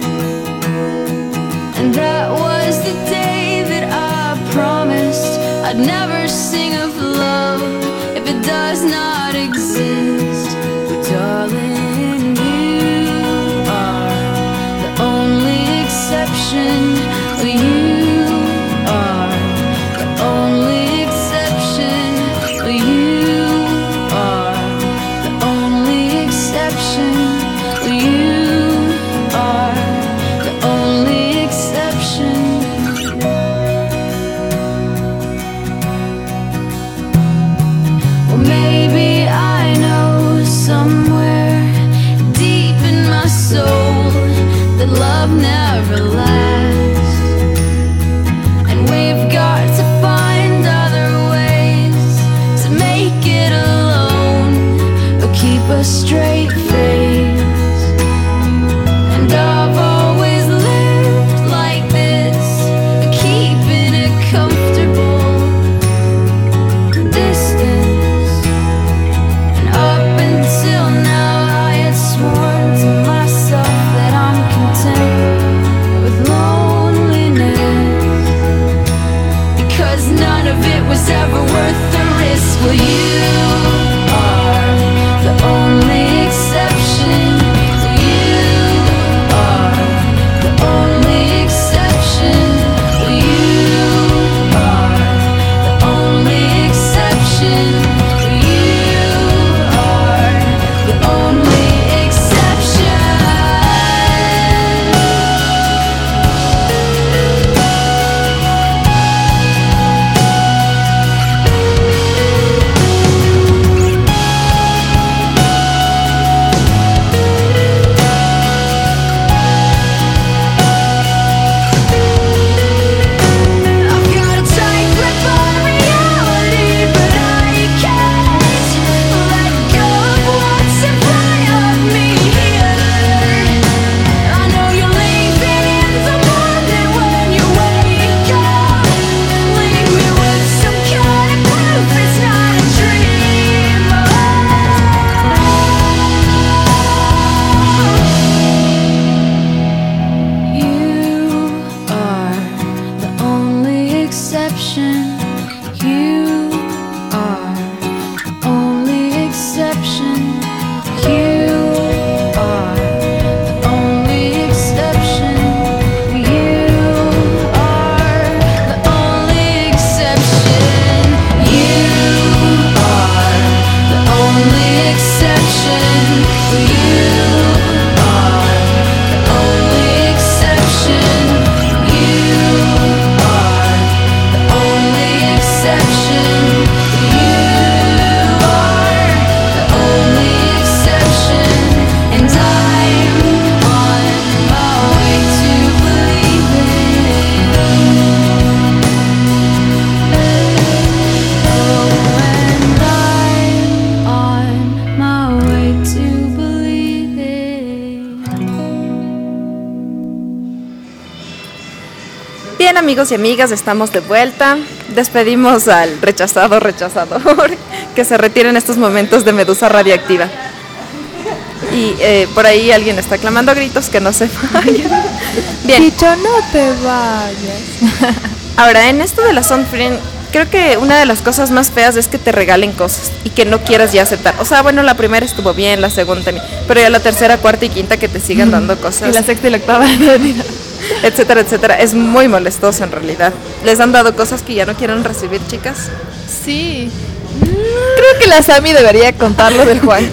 And that was the day that I promised I'd never sing of love if it does not exist. But darling, you are the only exception. You are the only exception. You are the only exception. You are the only exception. Well, maybe I know somewhere deep in my soul that love never lasts, and we've got to find other ways to make it alone or keep a straight face. And I've always lived like this, keeping a comfortable distance. And up until now, I had sworn to myself that I'm content with loneliness, because none of it was ever worth the risk. Well, you are the only exception. amigos y amigas, estamos de vuelta. Despedimos al rechazado rechazador que se retira en estos momentos de Medusa Radioactiva. Y eh, por ahí alguien está clamando a gritos que no se vayan. Bien. Dicho, no te vayas. Ahora, en esto de la Sonfriend, creo que una de las cosas más feas es que te regalen cosas y que no quieras ya aceptar. O sea, bueno, la primera estuvo bien, la segunda también, pero ya la tercera, cuarta y quinta que te sigan dando cosas. Y la sexta y la octava. Etcétera, etcétera. Es muy molestoso en realidad. ¿Les han dado cosas que ya no quieren recibir, chicas? Sí. Creo que la Sami debería contarlo del Juan.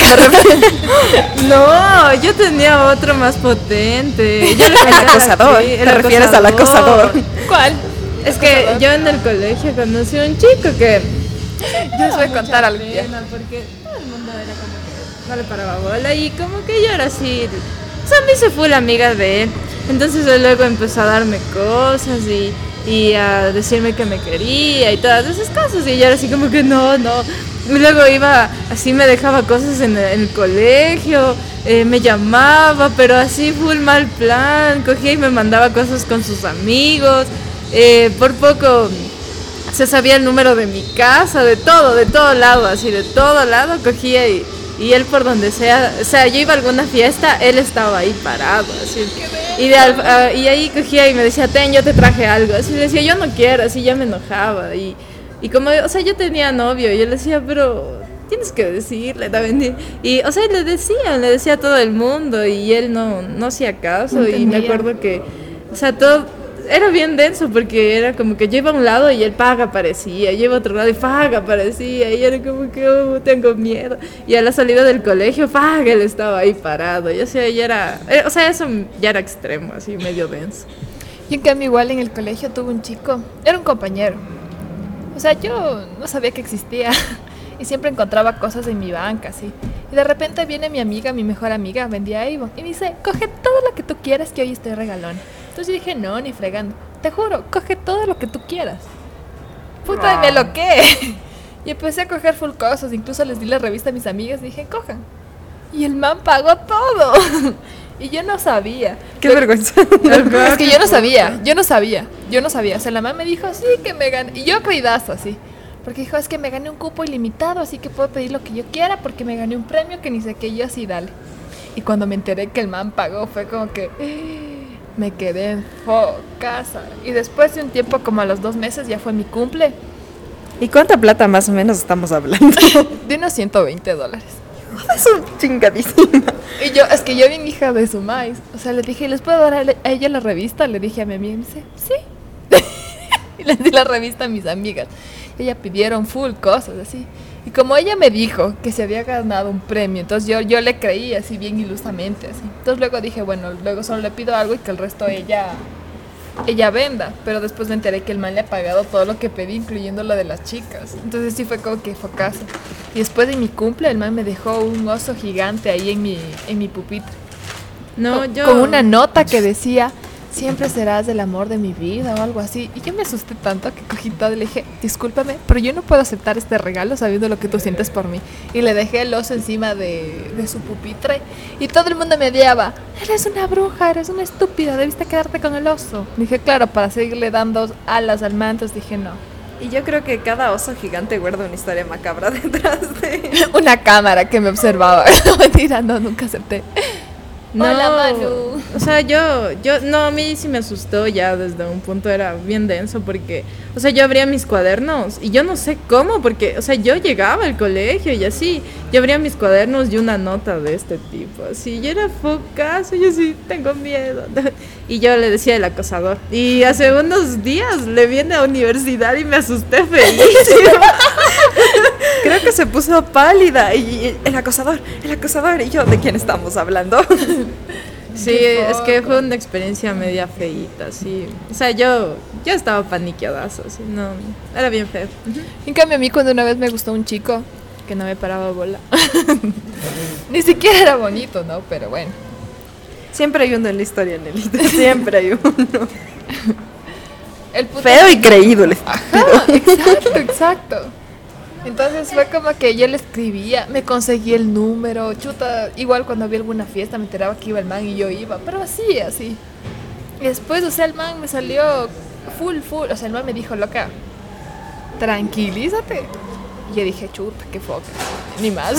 No, yo tenía otro más potente. Yo le El acosador. sí, ¿Te refieres al acosador? ¿Cuál? Es que yo en el colegio conocí a un chico que yo les voy a contar algo. Porque todo el mundo era como que no le paraba bola y como que yo era así. Sammy se fue la amiga de él. Entonces él luego empezó a darme cosas y, y a decirme que me quería y todas esas cosas. Y yo era así como que no, no. Y luego iba, así me dejaba cosas en el, en el colegio, eh, me llamaba, pero así full mal plan. Cogía y me mandaba cosas con sus amigos. Eh, por poco se sabía el número de mi casa, de todo, de todo lado, así de todo lado cogía y, y él por donde sea, o sea, yo iba a alguna fiesta, él estaba ahí parado, así. Y, de, uh, y ahí cogía y me decía, ten, yo te traje algo, así le decía, yo no quiero, así ya me enojaba. Y, y como, o sea, yo tenía novio y él decía, pero tienes que decirle también. Y, o sea, le decía, le decía a todo el mundo y él no, no hacía caso. No y me acuerdo que, o sea, todo era bien denso porque era como que yo iba a un lado y él paga aparecía, yo iba a otro lado y paga aparecía y era como que oh, tengo miedo. Y a la salida del colegio, paga, él estaba ahí parado. Y o sea, ya era, eh, o sea, eso ya era extremo, así medio denso. Yo en cambio igual en el colegio tuve un chico, era un compañero. O sea, yo no sabía que existía y siempre encontraba cosas en mi banca, así. Y de repente viene mi amiga, mi mejor amiga, vendía Avon, y me dice, coge todo lo que tú quieras que hoy estoy regalona. Entonces yo dije, no, ni fregando. Te juro, coge todo lo que tú quieras. Puta, me lo que. Y empecé a coger full cosas. Incluso les di la revista a mis amigas y dije, cojan. Y el man pagó todo. Y yo no sabía. Qué Pero, vergüenza. Es que yo no sabía, yo no sabía, yo no sabía. O sea, la man me dijo, sí, que me gané. Y yo creídazo así. Porque dijo, es que me gané un cupo ilimitado, así que puedo pedir lo que yo quiera porque me gané un premio que ni sé qué. Yo así, dale. Y cuando me enteré que el man pagó, fue como que... me quedé en casa. Y después de un tiempo, como a los dos meses, ya fue mi cumple. ¿Y cuánta plata más o menos estamos hablando? De unos ciento veinte dólares. Es un chingadísima. Y yo, es que yo bien hija de su maíz. O sea, le dije, ¿les puedo dar a ella la revista? Le dije a mi amiga y me dice, sí. Y les di la revista a mis amigas. Y ella pidieron full cosas, así. Y como ella me dijo que se había ganado un premio, entonces yo, yo le creí así bien ilusamente, así. Entonces luego dije, bueno, luego solo le pido algo y que el resto ella, ella venda. Pero después me enteré que el man le ha pagado todo lo que pedí, incluyendo lo de las chicas. Entonces sí fue como que fue caso. Y después de mi cumple, el man me dejó un oso gigante ahí en mi, en mi pupitre. No, con, yo... con una nota que decía... siempre serás el amor de mi vida o algo así. Y yo me asusté tanto que cogí todo y le dije, discúlpame, pero yo no puedo aceptar este regalo sabiendo lo que tú sientes por mí. Y le dejé el oso encima de, de su pupitre. Y todo el mundo me odiaba. Eres una bruja, eres una estúpida, debiste quedarte con el oso. Dije, claro, para seguirle dando alas al manto, dije no. Y yo creo que cada oso gigante guarda una historia macabra detrás de... una cámara que me observaba. No, mentira, no, nunca acepté. No, Hola, Manu. O sea, yo, yo, no, a mí sí me asustó ya desde un punto, era bien denso porque, o sea, yo abría mis cuadernos y yo no sé cómo, porque, o sea, yo llegaba al colegio y así, yo abría mis cuadernos y una nota de este tipo, así, yo era focazo, yo sí tengo miedo, y yo le decía el acosador, y hace unos días le vi en la universidad y me asusté feísimo. Creo que se puso pálida y el acosador, el acosador, y yo, ¿de quién estamos hablando? Sí, es que fue una experiencia media feíta, sí. O sea, yo, yo estaba paniqueadazo, así, no, era bien feo. En cambio, a mí cuando una vez me gustó un chico que no me paraba bola. Ni siquiera era bonito, ¿no? Pero bueno. Siempre hay uno en la historia, Nelita. Siempre hay uno. El puto feo y creído, les Ajá, exacto, exacto. Entonces fue como que yo le escribía, me conseguí el número, chuta, igual cuando había alguna fiesta me enteraba que iba el man y yo iba, pero así, así. Y después, o sea, el man me salió full, full. O sea, el man me dijo, loca, tranquilízate. Y yo dije, chuta, qué foca. Ni más.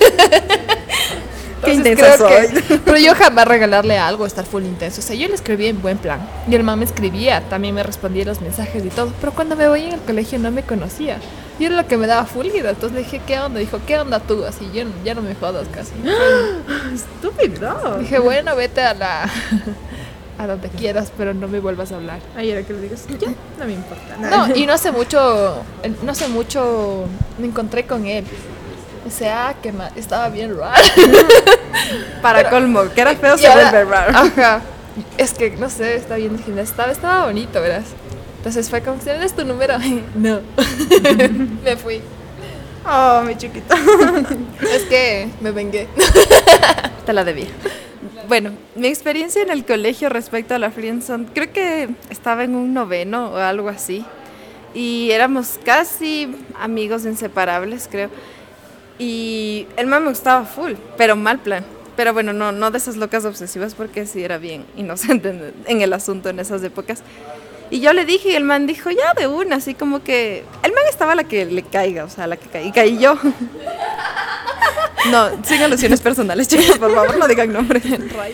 Qué Entonces, intensa creo soy. que- pero yo jamás regalarle algo, estar full intenso. O sea, yo le escribí en buen plan. Y el man me escribía, también me respondía los mensajes y todo. Pero cuando me voy en el colegio no me conocía. Y era lo que me daba full ira. Entonces le dije, ¿qué onda? Dijo, ¿qué onda tú? Así, yo no- ya no me jodas casi. Estúpido. Dije, bueno, vete a la... a donde quieras, pero no me vuelvas a hablar. Ay, era que le digas, ya, no me importa. No, y no hace mucho, no hace mucho me encontré con él. O sea, que ma- estaba bien raro. Para colmo, que era feo Y se ahora- vuelve raro. Ajá. Es que, no sé, está bien gimnasio. Estaba, estaba bonito, verás. Entonces fue como, ¿tienes tu número? No. Me fui. Oh, mi chiquita. Es que me vengué. Te la debía. Bueno, mi experiencia en el colegio respecto a la friendzone, creo que estaba en un noveno o algo así. Y éramos casi amigos inseparables, creo. Y el man me gustaba full, pero mal plan. Pero bueno, no, no de esas locas obsesivas porque sí era bien inocente en, en el asunto en esas épocas. Y yo le dije y el man dijo, ya de una, así como que... El man estaba a la que le caiga, o sea, a la que caí, y caí yo. No, sin alusiones personales, chicos, por favor, no digan nombres.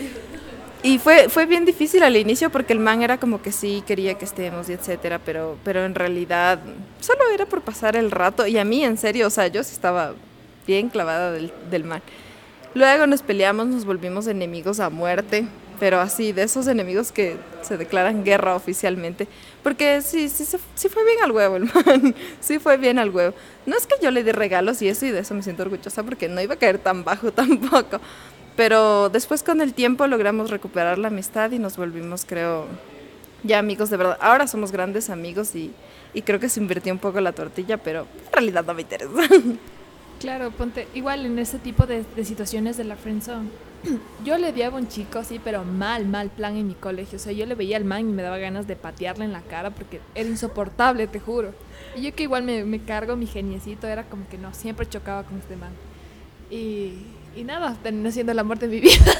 Y fue, fue bien difícil al inicio porque el man era como que sí quería que estemos y etcétera, pero, pero en realidad solo era por pasar el rato. Y a mí, en serio, o sea, yo sí estaba bien clavada del, del man. Luego nos peleamos, nos volvimos enemigos a muerte, pero así, de esos enemigos que se declaran guerra oficialmente. Porque sí, sí, se- sí fue bien al huevo el man, sí fue bien al huevo. No es que yo le dé regalos y eso, y de eso me siento orgullosa porque no iba a caer tan bajo tampoco. Pero después con el tiempo logramos recuperar la amistad y nos volvimos, creo, ya amigos de verdad. Ahora somos grandes amigos y, y creo que se invirtió un poco la tortilla, pero en realidad no me interesa. Claro, ponte, igual en ese tipo de, de situaciones de la friendzone. Yo le odiaba a un chico así, pero mal, mal plan en mi colegio. O sea, yo le veía al man y me daba ganas de patearle en la cara porque era insoportable, te juro. Y yo que igual me, me cargo mi geniecito, era como que no, siempre chocaba con este man. Y, y nada, terminó siendo el amor de mi vida.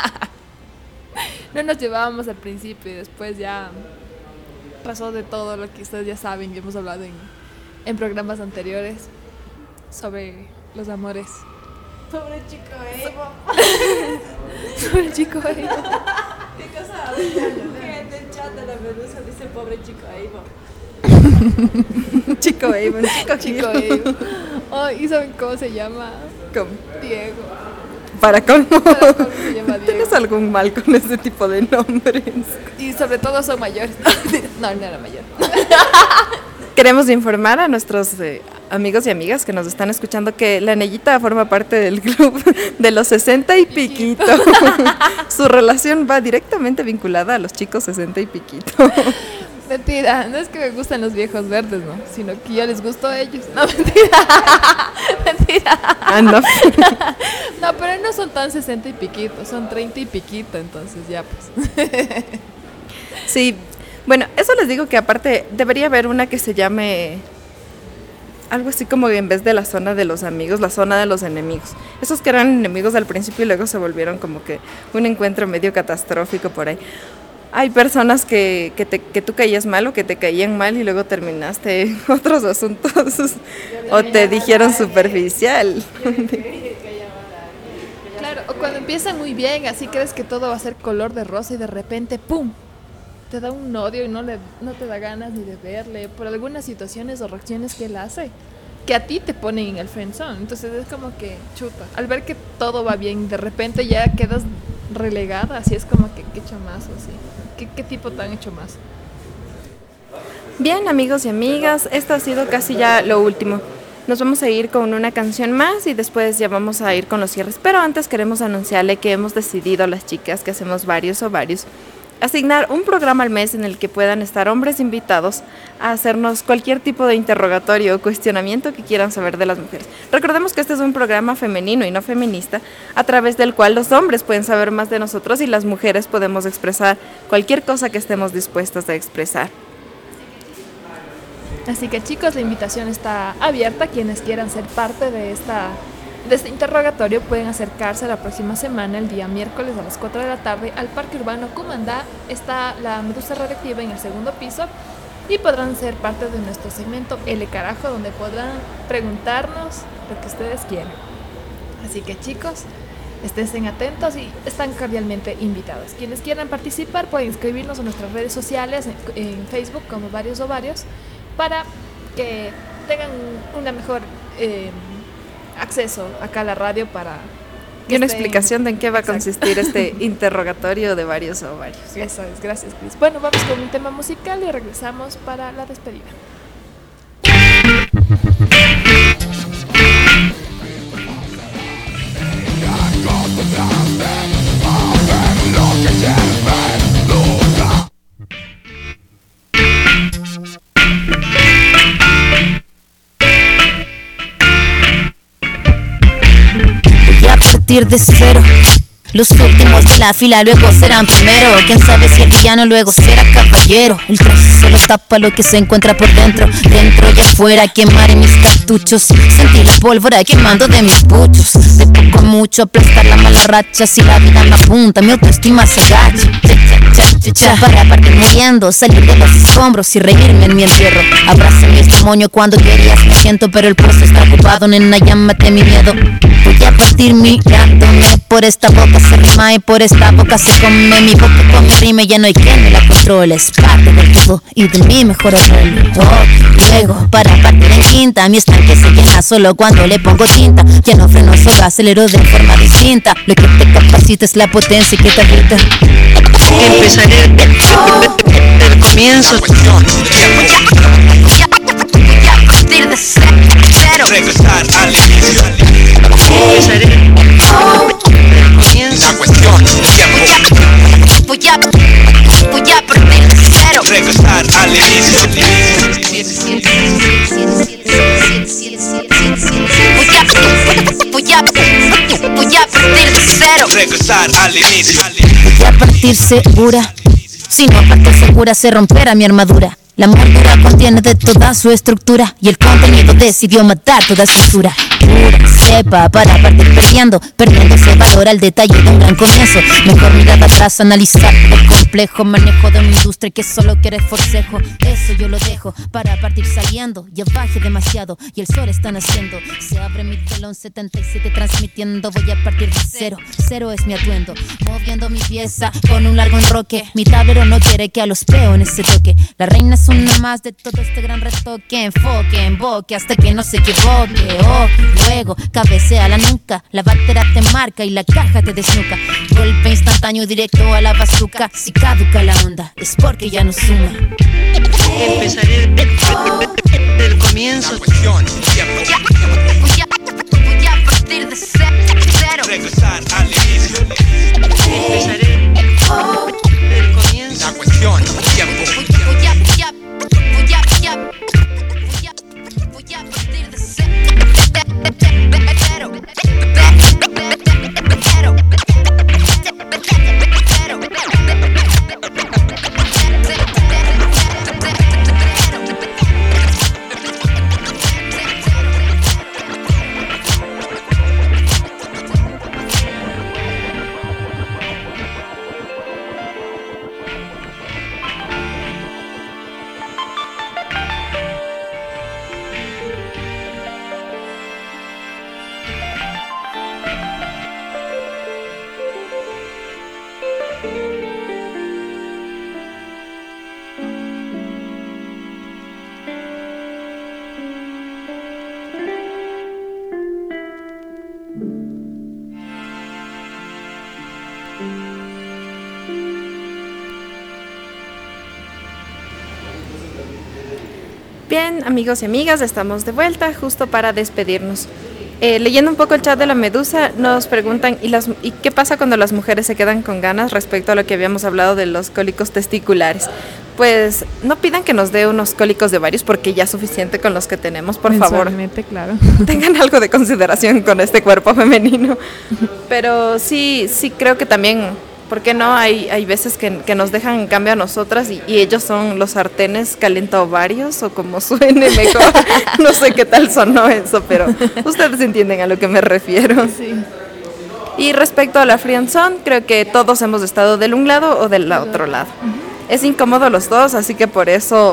No nos llevábamos al principio y después ya pasó de todo lo que ustedes ya saben y hemos hablado en, en programas anteriores sobre los amores. Pobre chico Evo. Sobre el chico Evo. ¿Qué cosa? Gente en chat de la Medusa dice pobre chico Evo. Chico Evo, chico Chico Evo. Oh, ¿y saben cómo se llama? ¿Cómo? Diego. Para colmo. Para colmo se llama Diego. ¿Tienes algún mal con ese tipo de nombres? Y sobre todo son mayores. No, no era mayor. Queremos informar a nuestros eh, amigos y amigas que nos están escuchando que la Nellita forma parte del club de los sesenta y piquito. Su relación va directamente vinculada a los chicos sesenta y piquito. Mentira, no es que me gustan los viejos verdes, ¿no? Sino que yo les gusto a ellos. No, mentira. Mentira. Ah, no. No, pero no son tan sesenta y piquito, son treinta y piquito, entonces ya pues. Sí, bueno, eso les digo que aparte debería haber una que se llame algo así como en vez de la zona de los amigos, la zona de los enemigos. Esos que eran enemigos al principio y luego se volvieron como que un encuentro medio catastrófico por ahí. Hay personas que, que, te, que tú caías mal o que te caían mal y luego terminaste en otros asuntos o te dijeron superficial. Claro, o cuando empiezan muy bien, así crees que todo va a ser color de rosa y de repente, ¡pum! Te da un odio y no, le, no te da ganas ni de verle por algunas situaciones o reacciones que él hace que a ti te ponen en el friendzone. Entonces es como que, chuta, al ver que todo va bien, de repente ya quedas relegada, así es como que, qué chamazo, así. ¿Qué, qué tipo tan hecho más? Bien, amigos y amigas, esto ha sido casi ya lo último. Nos vamos a ir con una canción más y después ya vamos a ir con los cierres. Pero antes queremos anunciarle que hemos decidido las chicas que hacemos varios o varios asignar un programa al mes en el que puedan estar hombres invitados a hacernos cualquier tipo de interrogatorio o cuestionamiento que quieran saber de las mujeres. Recordemos que este es un programa femenino y no feminista, a través del cual los hombres pueden saber más de nosotros y las mujeres podemos expresar cualquier cosa que estemos dispuestas a expresar. Así que chicos, la invitación está abierta. Quienes quieran ser parte de esta de este interrogatorio pueden acercarse la próxima semana, el día miércoles a las cuatro de la tarde, al Parque Urbano Cumandá. Está la Medusa Radioactiva en el segundo piso y podrán ser parte de nuestro segmento El Carajo, donde podrán preguntarnos lo que ustedes quieran. Así que chicos, estén atentos y están cordialmente invitados. Quienes quieran participar pueden inscribirnos en nuestras redes sociales, en, en Facebook como Varios Ovarios, para que tengan una mejor eh, acceso acá a la radio para... Y una explicación de en qué va a consistir este interrogatorio de Varios Ovarios. Eso es, gracias Cris. Bueno, vamos con un tema musical y regresamos para la despedida. Voy a partir de cero. Los últimos de la fila luego serán primero. Quién sabe si el villano luego será caballero. El traje solo tapa lo que se encuentra por dentro. Dentro y afuera quemaré mis cartuchos. Sentir la pólvora quemando de mis puchos. De poco a mucho aplastar la mala racha. Si la vida me apunta, mi autoestima se agacha. Cha, cha, cha, para partir muriendo, salir de los escombros y reírme en mi entierro. Abrázame este moño cuando querías me siento, pero el puesto está ocupado, nena, llámate mi miedo. Voy a partir mirándome, por esta boca se rima y por esta boca se come. Mi boca con mi rima y ya no hay quien me la controle. Es parte del todo y de mi mejor arreglo. Oh, luego, para partir en quinta, mi estanque se llena solo cuando le pongo tinta. Ya no freno, solo acelero de forma distinta. Lo que te capacita es la potencia que te grita. Empezaré del comienzo. Voy a partir de cero. Regresar al inicio. Empezaré del comienzo. La cuestión tiempo. Voy a, voy a partir de cero. Regresar al inicio. Voy a, voy a, voy a partir de cero. Regresar al inicio. Voy a partir segura. Si no partir segura se romperá mi armadura. La moldura contiene de toda su estructura y el contenido decidió matar toda estructura. Pura cepa para partir perdiendo, perdiendo se valora el detalle de un gran comienzo. Mejor mirar atrás, analizar el complejo manejo de una industria que solo quiere forcejo. Eso yo lo dejo para partir saliendo. Ya bajé demasiado y el sol está naciendo. Se abre mi telón setenta y siete transmitiendo. Voy a partir de cero, cero es mi atuendo. Moviendo mi pieza con un largo enroque. Mi tablero no quiere que a los peones se toque. La reina es una más de todo este gran retoque. Enfoque, emboque hasta que no se equivoque. Oh, luego cabecea la nuca. La batería te marca y la caja te desnuca. Golpe instantáneo directo a la bazuca. Si caduca la onda es porque ya no suma. Empezaré del comienzo. Voy a, voy a, voy a partir de cero. Regresar al inicio. Empezaré del comienzo. La cuestión tiempo. Voy a, voy a, voy a, voy a, voy a, voy a partir de cero. Bien, amigos y amigas, estamos de vuelta justo para despedirnos. Eh, leyendo un poco el chat de la Medusa, nos preguntan ¿y, las, ¿y qué pasa cuando las mujeres se quedan con ganas respecto a lo que habíamos hablado de los cólicos testiculares? Pues no pidan que nos dé unos cólicos de varios porque ya es suficiente con los que tenemos, por favor. Claro. Tengan algo de consideración con este cuerpo femenino. Pero sí, sí creo que también, ¿por qué no? Hay, hay veces que, que nos dejan en cambio a nosotras y, y ellos son los sartenes calienta ovarios o como suene mejor. No sé qué tal sonó eso, pero ustedes entienden a lo que me refiero. Sí. Y respecto a la friendzone, creo que todos hemos estado del un lado o del otro lado. Es incómodo los dos, así que por eso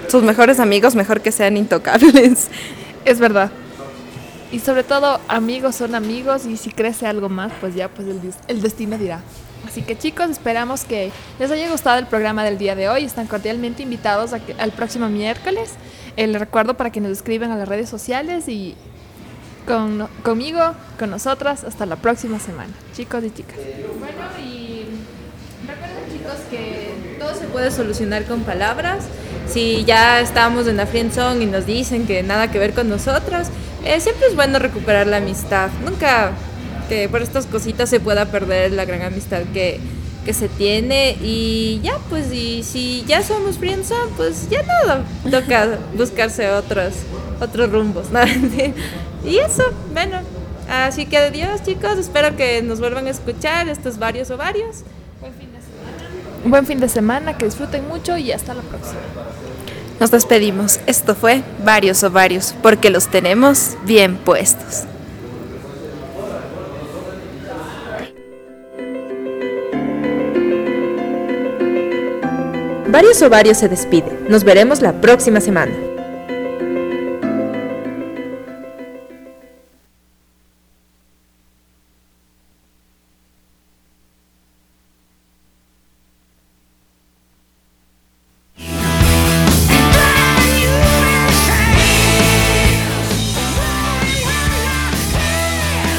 sus mejores amigos, mejor que sean intocables. Es verdad. Y sobre todo, amigos son amigos y si crece algo más, pues ya pues el, el destino dirá. Así que chicos, esperamos que les haya gustado el programa del día de hoy. Están cordialmente invitados a que, al próximo miércoles. Eh, les recuerdo para que nos escriban a las redes sociales y con, conmigo, con nosotras, hasta la próxima semana. Chicos y chicas. Bueno, y recuerden chicos que todo se puede solucionar con palabras. Si ya estamos en la friendzone y nos dicen que nada que ver con nosotros, eh, siempre es bueno recuperar la amistad. Nunca que por estas cositas se pueda perder la gran amistad que, que se tiene. Y ya, pues, y si ya somos friendzone, pues ya nada, toca buscarse otros, otros rumbos, ¿no? Y eso, bueno, así que adiós chicos, espero que nos vuelvan a escuchar estos varios o varios. Buen fin de semana. Un buen fin de semana, que disfruten mucho y hasta la próxima. Nos despedimos. Esto fue Varios o Varios, porque los tenemos bien puestos. Varios o Varios se despide. Nos veremos la próxima semana.